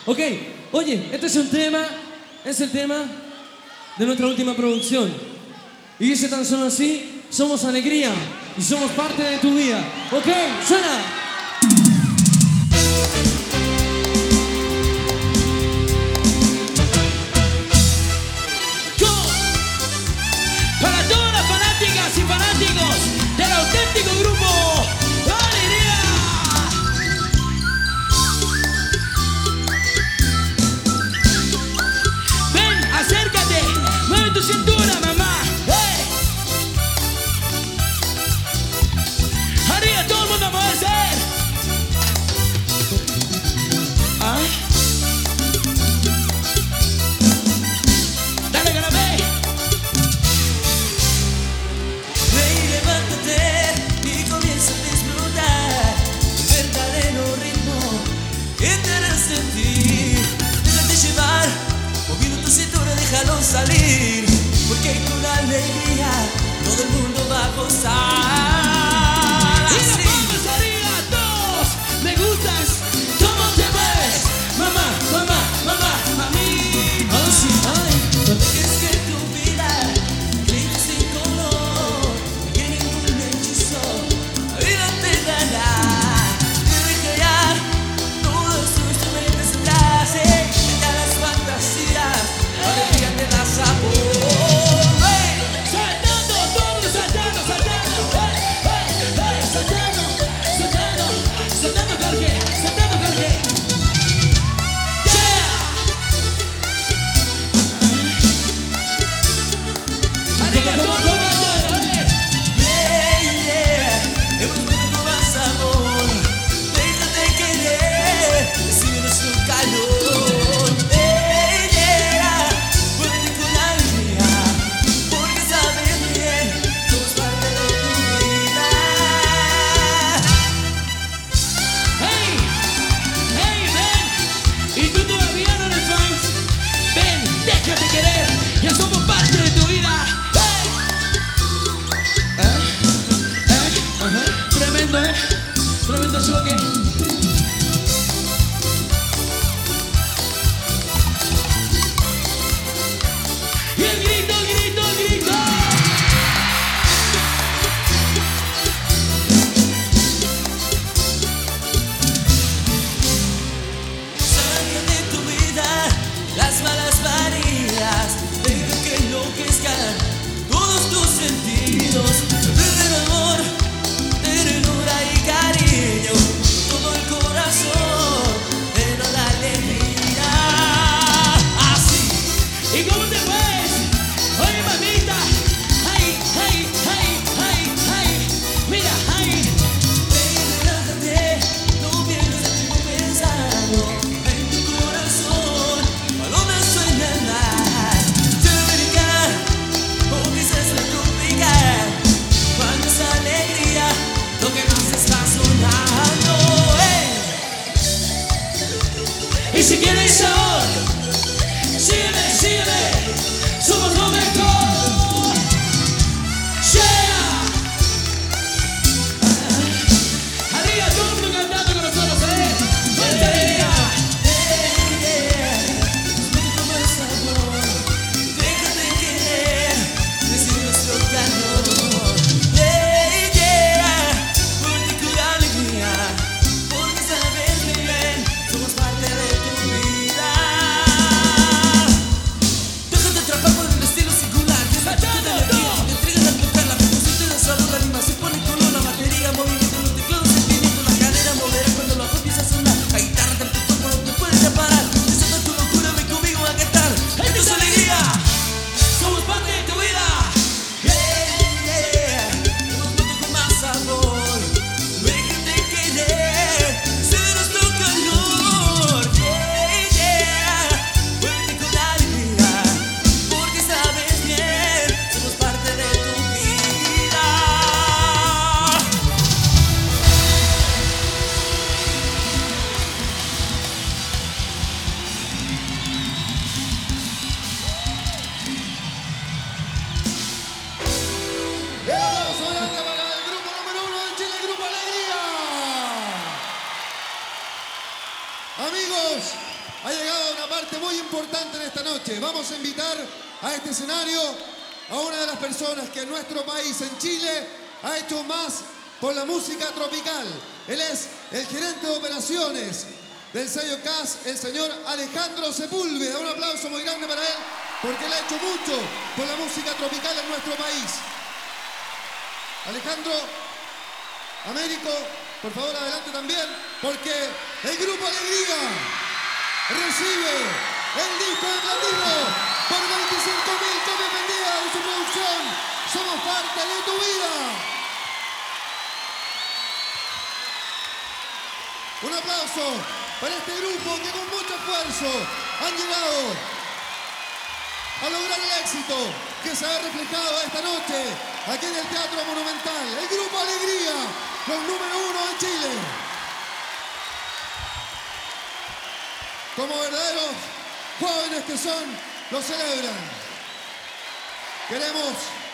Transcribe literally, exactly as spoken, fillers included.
Ok, oye, este es un tema, es el tema de nuestra última producción. Y dice tan solo así: somos alegría y somos parte de tu vida. Ok, suena. Para todas las fanáticas y fanáticos del auténtico grupo Alegría. Ven, acércate, mueve tu cintura, mamá. Hey. Arriba, todo el mundo a moverse. ¿Ah? Dale, grabé. Déjalo salir, porque con alegría todo el mundo va a gozar. Y nos vamos arriba todos. Me gustas, ¿cómo te ves? Mamá, mamá, mamá, mami. Así, ay. No dejes que tu vida brille sin color, que ningún hechizo la vida te dará. Debe callar todos tus tormentas atrás, eh, deja las fantasías. Alegría te da sabor. Hey. Saltando, todo saltando, saltando. Hey, hey, hey, saltando, saltando, saltando, Jorge, saltando, Jorge. Yeah. Arriba, todo, todo, todo, hey. Yeah, yeah. Hemos vuelto más sabor. Déjate querer, recibe nuestro calor. Hey, yeah. Vuelve con alegría, porque sabes bien, somos parte de tu vida. Hey, hey, ven. Y tú todavía no eres fan. Ven, déjate querer. Ya somos parte de tu vida. Hey. ¿Eh? ¿Eh? Ajá. Tremendo, eh. Tremendo choque. Y el grito, el grito, el grito. Saca de tu vida las malas manías, deja que enloquezcan todos tus sentidos. Prende el amor, ternura y cariño, todo el corazón, lleno de alegría. Así. ¿Y cómo te ves? Oye, mamita. Ay, ay, ay, ay, ay. Mira, ay. Ven, relájate, no pierdas el tiempo pensando en tu corazón. Palomas suenan más, Sudamérica, o quizás la tropical. Cuando es alegría, lo que más está sonando. ¡Eh! Y si quieres sabor, sígueme, sígueme. Somos lo mejor. Yeah. Arriba, todo el mundo cantando con nosotros, ¿eh? Fuerte alegría. Nuestro más sabor, déjate querer, recibe nuestro calor. Yeah, yeah, porque con alegría, porque sabes muy bien, somos parte de tu vida. parte muy importante en esta noche. Vamos a invitar a este escenario a una de las personas que en nuestro país, en Chile, ha hecho más por la música tropical. Él es el gerente de operaciones del sello C A S, el señor Alejandro Sepúlveda. Un aplauso muy grande para él, porque él ha hecho mucho por la música tropical en nuestro país. Alejandro, Américo, por favor adelante también, porque el Grupo Alegría recibe el disco de platino por veinticinco mil copias vendidas de su producción. Somos parte de tu vida. Un aplauso para este grupo que con mucho esfuerzo han llegado a lograr el éxito que se ha reflejado esta noche aquí en el Teatro Monumental. El Grupo Alegría, los número uno en Chile. Como verdaderos jóvenes que son, lo celebran. Queremos